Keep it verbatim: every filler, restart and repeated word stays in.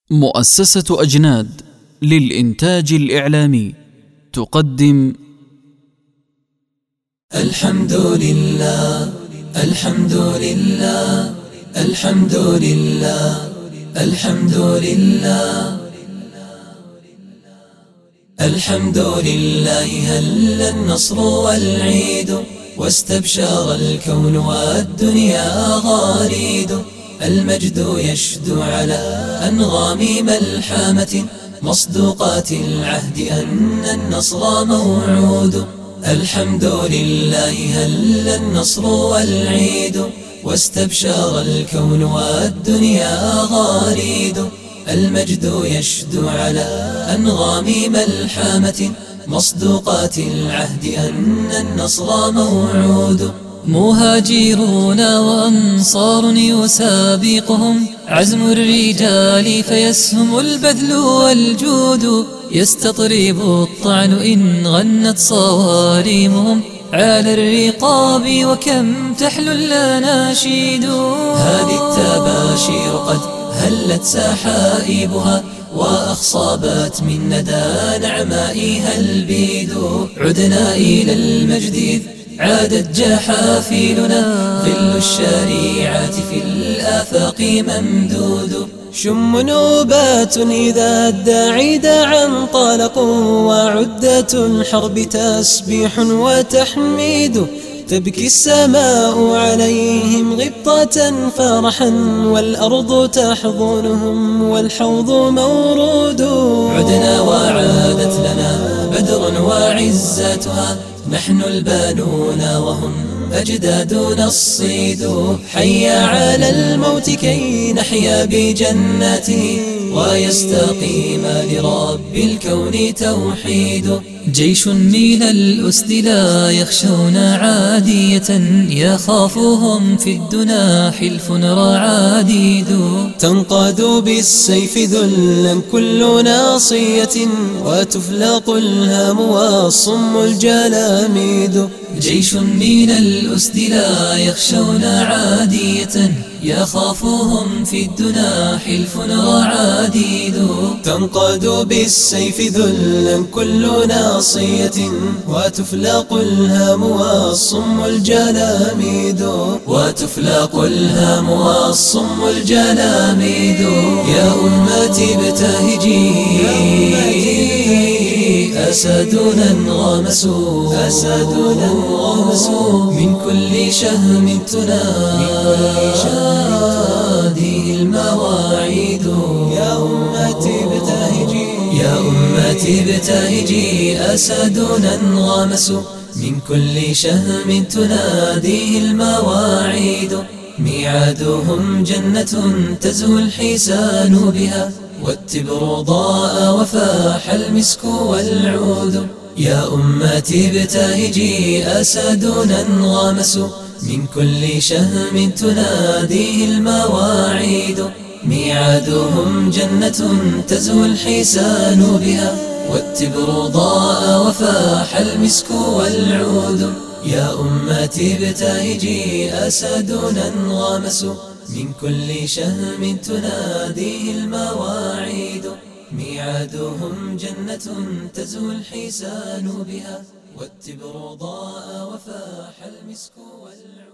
مؤسسة أجناد للإنتاج الإعلامي تقدم الحمد لله الحمد لله الحمد لله الحمد لله الحمد لله هل النصر والعيد واستبشر الكون والدنيا غاريد المجد يشدو على أنغام ملحمة مصدوقات العهد أن النصر موعود الحمد لله هل النصر والعيد واستبشر الكون والدنيا غاريد المجد يشدو على أنغام ملحمة مصدوقات العهد أن النصر موعود مهاجرون وأنصار يسابقهم عزم الرجال فيسهم البذل والجود يستطرب الطعن إن غنت صواريمهم على الرقاب وكم تحلو الأناشيد هذه التباشير قد هلت سحائبها وأخصابت من ندى نعمائها البيد عدنا إلى المجد عادت جحافيلنا ظل الشريعة في الآفاق ممدود شم نوبات إذا الداعي دعا انطلقوا وعدة الحرب تسبيح وتحميد تبكي السماء عليهم غبطة فرحا والأرض تحضنهم والحوض مورود عدنا وعادت لنا بدر وعزتها نحن البانون وهم أجدادنا الصيد حي على الموت كي نحيا بجناته ويستقيم لرب الكون توحيد جيش من الأسد لا يخشون عادية يخافهم في الدنا حلف رعاديد تنقاد بالسيف ذلا كل ناصية وتفلق الهام والصم الجلاميد جيش من الأسد لا يخشون عادية يخافهم في الدنا حلف رعاديد تنقاد بالسيف ذلا كل ناصية وتفلق الهام والصم الجلاميد وتفلق الهام والصم الجلاميد يا أمتي ابتهجي أسدنا انغمسوا أسدنا انغمسوا من كل شهم تنادي المواعيد يا أمتي ابتهجي يا أمتي ابتهجي أسدنا انغمسوا من كل شهم تناديه المواعيد ميعادهم جنة تزهو الحسان بها والتبر ضاء وفاح المسك والعود يا أمتي ابتهجي أسدنا انغمسوا من كل شهم تناديه المواعيد ميعادهم جنة تزهو الحسان بها والتبر ضاء وفاح المسك والعود يا أمتي ابتهجي أسدنا انغمسوا من كل شهم تناديه المواعيد ميعادهم جنة تزهو الحسان بها والتبر ضاء وفاح المسك والعود.